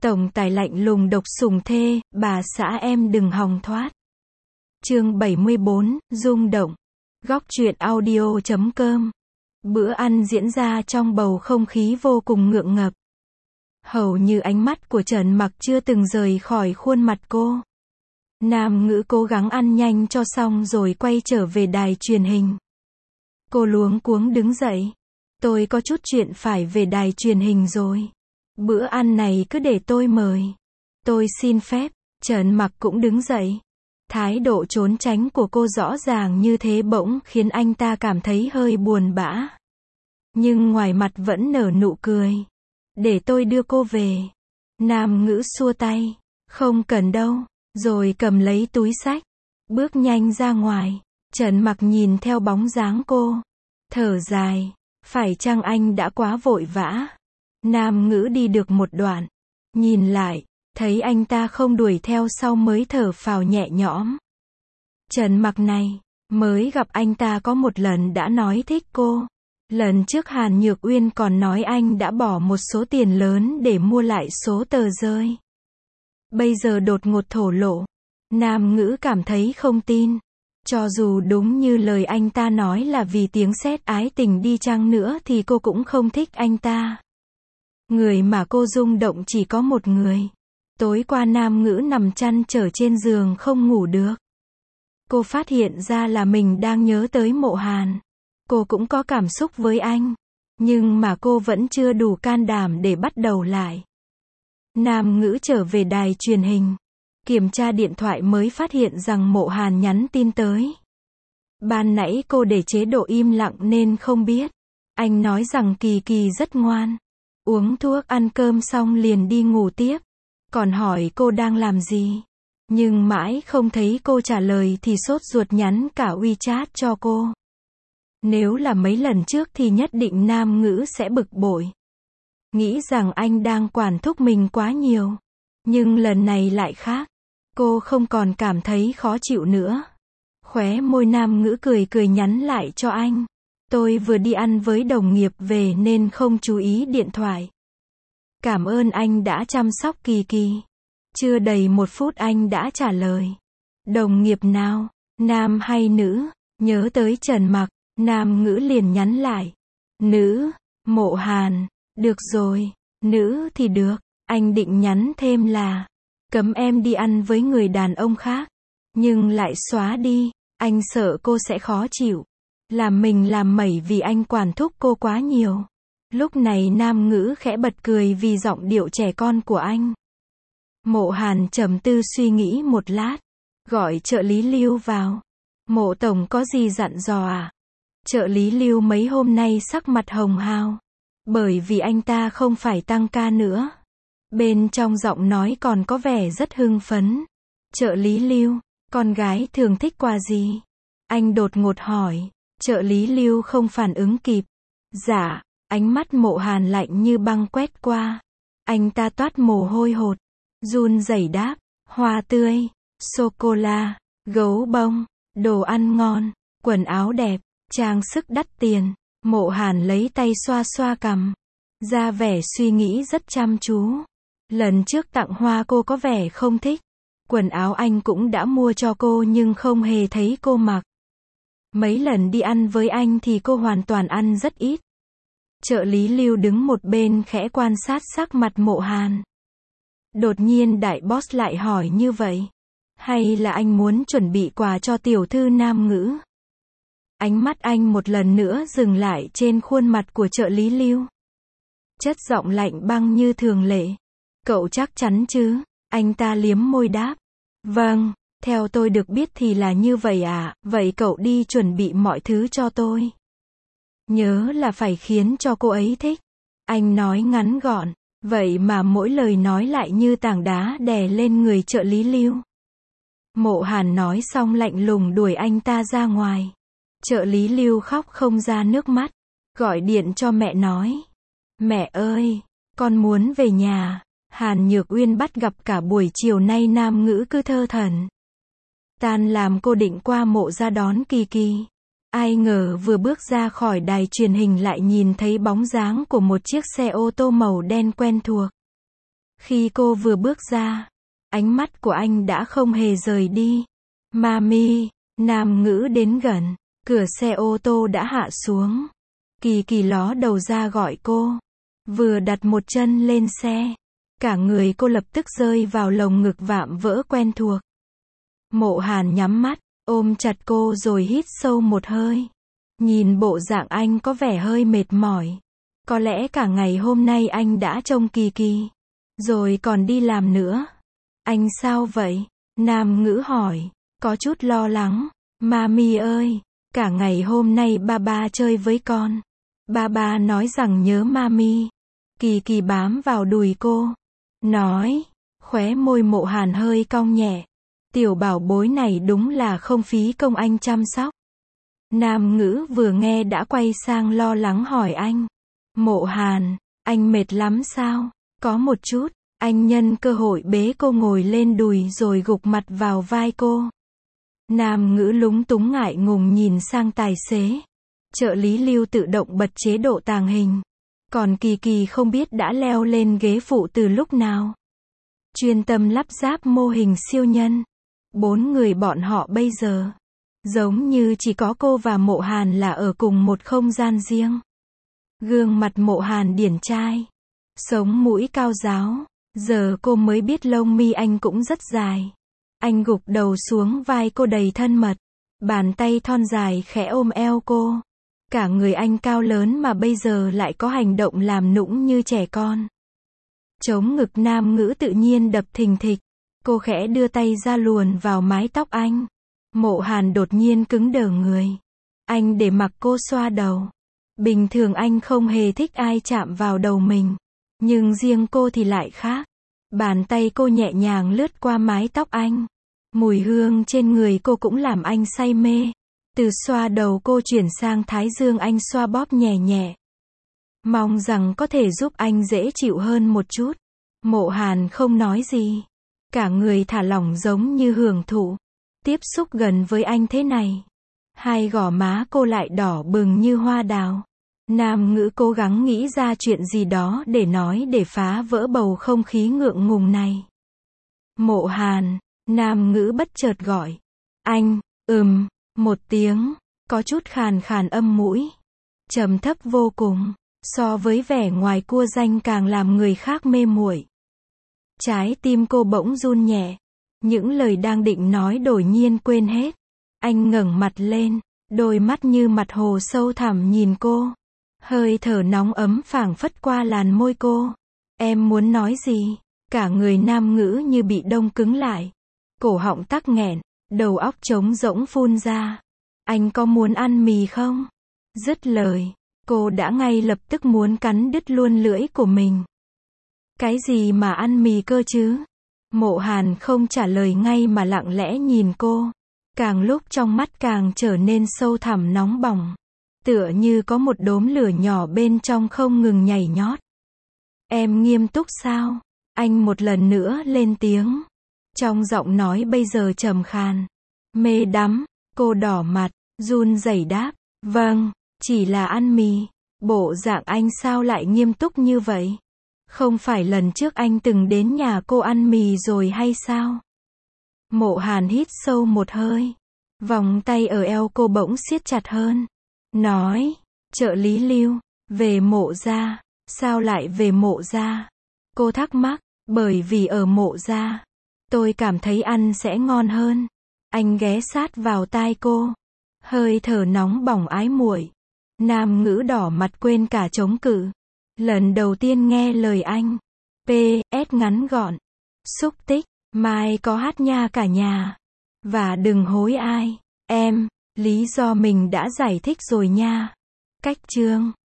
Tổng tài lạnh lùng độc sủng thê, bà xã em đừng hòng thoát. Chương 74, rung động. Góc truyện audio.com. Bữa ăn diễn ra trong bầu không khí vô cùng ngượng ngập. Hầu như ánh mắt của Trần Mặc chưa từng rời khỏi khuôn mặt cô. Nam Ngữ cố gắng ăn nhanh cho xong rồi quay trở về đài truyền hình. Cô luống cuống đứng dậy. Tôi có chút chuyện phải về đài truyền hình rồi. Bữa ăn này cứ để tôi mời. Tôi xin phép. Trần Mặc cũng đứng dậy. Thái độ trốn tránh của cô rõ ràng như thế bỗng khiến anh ta cảm thấy hơi buồn bã. Nhưng ngoài mặt vẫn nở nụ cười. Để tôi đưa cô về. Nam Ngữ xua tay. Không cần đâu. Rồi cầm lấy túi xách. Bước nhanh ra ngoài. Trần Mặc nhìn theo bóng dáng cô. Thở dài. Phải chăng anh đã quá vội vã? Nam Ngữ đi được một đoạn. Nhìn lại. Thấy anh ta không đuổi theo sau mới thở phào nhẹ nhõm. Trần Mặc này. Mới gặp anh ta có một lần đã nói thích cô. Lần trước Hàn Nhược Uyên còn nói anh đã bỏ một số tiền lớn để mua lại số tờ rơi. Bây giờ đột ngột thổ lộ. Nam Ngữ cảm thấy không tin. Cho dù đúng như lời anh ta nói là vì tiếng sét ái tình đi chăng nữa thì cô cũng không thích anh ta. Người mà cô rung động chỉ có một người. Tối qua Nam Ngữ nằm chăn trở trên giường không ngủ được. Cô phát hiện ra là mình đang nhớ tới Mộ Hàn. Cô cũng có cảm xúc với anh. Nhưng mà cô vẫn chưa đủ can đảm để bắt đầu lại. Nam Ngữ trở về đài truyền hình. Kiểm tra điện thoại mới phát hiện rằng Mộ Hàn nhắn tin tới. Ban nãy cô để chế độ im lặng nên không biết. Anh nói rằng Kỳ Kỳ rất ngoan. Uống thuốc ăn cơm xong liền đi ngủ tiếp. Còn hỏi cô đang làm gì. Nhưng mãi không thấy cô trả lời thì sốt ruột nhắn cả WeChat cho cô. Nếu là mấy lần trước thì nhất định Nam Ngữ sẽ bực bội. Nghĩ rằng anh đang quản thúc mình quá nhiều. Nhưng lần này lại khác. Cô không còn cảm thấy khó chịu nữa. Khóe môi Nam Ngữ cười cười nhắn lại cho anh. Tôi vừa đi ăn với đồng nghiệp về nên không chú ý điện thoại. Cảm ơn anh đã chăm sóc Kỳ Kỳ. Chưa đầy 1 phút anh đã trả lời. Đồng nghiệp nào? Nam hay nữ? Nhớ tới Trần Mặc. Nam Ngữ liền nhắn lại. Nữ. Mộ Hàn. Được rồi. Nữ thì được. Anh định nhắn thêm là. Cấm em đi ăn với người đàn ông khác. Nhưng lại xóa đi. Anh sợ cô sẽ khó chịu. Làm mình làm mẩy vì anh quản thúc cô quá nhiều. Lúc này Nam Ngữ khẽ bật cười vì giọng điệu trẻ con của anh. Mộ Hàn trầm tư suy nghĩ một lát. Gọi trợ lý Lưu vào. Mộ tổng có gì dặn dò à? Trợ lý Lưu mấy hôm nay sắc mặt hồng hào. Bởi vì anh ta không phải tăng ca nữa. Bên trong giọng nói còn có vẻ rất hưng phấn. Trợ lý Lưu, con gái thường thích quà gì? Anh đột ngột hỏi. Trợ lý Lưu không phản ứng kịp. Dạ, ánh mắt Mộ Hàn lạnh như băng quét qua. Anh ta toát mồ hôi hột. Run rẩy đáp. Hoa tươi, sô-cô-la, gấu bông, đồ ăn ngon, quần áo đẹp, trang sức đắt tiền. Mộ Hàn lấy tay xoa xoa cằm. Ra vẻ suy nghĩ rất chăm chú. Lần trước tặng hoa cô có vẻ không thích. Quần áo anh cũng đã mua cho cô nhưng không hề thấy cô mặc. Mấy lần đi ăn với anh thì cô hoàn toàn ăn rất ít. Trợ lý Lưu đứng một bên khẽ quan sát sắc mặt Mộ Hàn. Đột nhiên đại boss lại hỏi như vậy. Hay là anh muốn chuẩn bị quà cho tiểu thư Nam Ngữ? Ánh mắt anh một lần nữa dừng lại trên khuôn mặt của trợ lý Lưu. Chất giọng lạnh băng như thường lệ. Cậu chắc chắn chứ? Anh ta liếm môi đáp. Vâng, theo tôi được biết thì là như vậy à, vậy cậu đi chuẩn bị mọi thứ cho tôi. Nhớ là phải khiến cho cô ấy thích. Anh nói ngắn gọn, vậy mà mỗi lời nói lại như tảng đá đè lên người trợ lý Lưu. Mộ Hàn nói xong lạnh lùng đuổi anh ta ra ngoài. Trợ lý Lưu khóc không ra nước mắt. Gọi điện cho mẹ nói. Mẹ ơi, con muốn về nhà. Hàn Nhược Uyên bắt gặp cả buổi chiều nay Nam Ngữ cứ thơ thẩn. Tan làm cô định qua mộ ra đón Kỳ Kỳ. Ai ngờ vừa bước ra khỏi đài truyền hình lại nhìn thấy bóng dáng của một chiếc xe ô tô màu đen quen thuộc. Khi cô vừa bước ra, ánh mắt của anh đã không hề rời đi. Mami, Nam Ngữ đến gần, cửa xe ô tô đã hạ xuống. Kỳ Kỳ ló đầu ra gọi cô. Vừa đặt một chân lên xe, cả người cô lập tức rơi vào lồng ngực vạm vỡ quen thuộc. Mộ Hàn nhắm mắt, ôm chặt cô rồi hít sâu một hơi. Nhìn bộ dạng anh có vẻ hơi mệt mỏi. Có lẽ cả ngày hôm nay anh đã trông Kỳ Kỳ, rồi còn đi làm nữa. Anh sao vậy? Nam Ngữ hỏi, có chút lo lắng. Mami ơi, cả ngày hôm nay ba chơi với con. Ba nói rằng nhớ Mami. Kỳ Kỳ bám vào đùi cô, nói, khóe môi Mộ Hàn hơi cong nhẹ. Tiểu bảo bối này đúng là không phí công anh chăm sóc. Nam Ngữ vừa nghe đã quay sang lo lắng hỏi anh. Mộ Hàn, anh mệt lắm sao? Có một chút. Anh nhân cơ hội bế cô ngồi lên đùi rồi gục mặt vào vai cô. Nam Ngữ lúng túng ngại ngùng nhìn sang tài xế. Trợ lý Lưu tự động bật chế độ tàng hình. Còn Kỳ Kỳ không biết đã leo lên ghế phụ từ lúc nào. Chuyên tâm lắp ráp mô hình siêu nhân. 4 người bọn họ bây giờ, giống như chỉ có cô và Mộ Hàn là ở cùng một không gian riêng. Gương mặt Mộ Hàn điển trai, sống mũi cao ráo. Giờ cô mới biết lông mi anh cũng rất dài. Anh gục đầu xuống vai cô đầy thân mật. Bàn tay thon dài khẽ ôm eo cô. Cả người anh cao lớn mà bây giờ lại có hành động làm nũng như trẻ con. Chống ngực Nam Ngữ tự nhiên đập thình thịch. Cô khẽ đưa tay ra luồn vào mái tóc anh. Mộ Hàn đột nhiên cứng đờ người. Anh để mặc cô xoa đầu. Bình thường anh không hề thích ai chạm vào đầu mình. Nhưng riêng cô thì lại khác. Bàn tay cô nhẹ nhàng lướt qua mái tóc anh. Mùi hương trên người cô cũng làm anh say mê. Từ xoa đầu cô chuyển sang thái dương anh xoa bóp nhẹ nhẹ. Mong rằng có thể giúp anh dễ chịu hơn một chút. Mộ Hàn không nói gì. Cả người thả lỏng giống như hưởng thụ. Tiếp xúc gần với anh thế này. Hai gò má cô lại đỏ bừng như hoa đào. Nam Ngữ cố gắng nghĩ ra chuyện gì đó để nói để phá vỡ bầu không khí ngượng ngùng này. Mộ Hàn, Nam Ngữ bất chợt gọi. Anh, một tiếng, có chút khàn khàn âm mũi. Trầm thấp vô cùng, so với vẻ ngoài cua danh càng làm người khác mê muội. Trái tim cô bỗng run nhẹ. Những lời đang định nói đột nhiên quên hết. Anh ngẩng mặt lên, đôi mắt như mặt hồ sâu thẳm nhìn cô. Hơi thở nóng ấm phảng phất qua làn môi cô. Em muốn nói gì? Cả người Nam Ngữ như bị đông cứng lại. Cổ họng tắc nghẹn, đầu óc trống rỗng phun ra. Anh có muốn ăn mì không? Dứt lời, cô đã ngay lập tức muốn cắn đứt luôn lưỡi của mình. Cái gì mà ăn mì cơ chứ? Mộ Hàn không trả lời ngay mà lặng lẽ nhìn cô. Càng lúc trong mắt càng trở nên sâu thẳm nóng bỏng. Tựa như có một đốm lửa nhỏ bên trong không ngừng nhảy nhót. Em nghiêm túc sao? Anh một lần nữa lên tiếng. Trong giọng nói bây giờ trầm khàn. Mê đắm, cô đỏ mặt, run rẩy đáp. Vâng, chỉ là ăn mì. Bộ dạng anh sao lại nghiêm túc như vậy? Không phải lần trước anh từng đến nhà cô ăn mì rồi hay sao? Mộ Hàn hít sâu một hơi. Vòng tay ở eo cô bỗng siết chặt hơn. Nói, trợ lý Lưu, về Mộ gia. Sao lại về Mộ gia? Cô thắc mắc, bởi vì ở Mộ gia, tôi cảm thấy ăn sẽ ngon hơn. Anh ghé sát vào tai cô. Hơi thở nóng bỏng ái muội. Nam Ngữ đỏ mặt quên cả chống cự. Lần đầu tiên nghe lời anh. PS ngắn gọn. Xúc tích, mai có hát nha cả nhà. Và đừng hối ai. Em, lý do mình đã giải thích rồi nha. Cách chương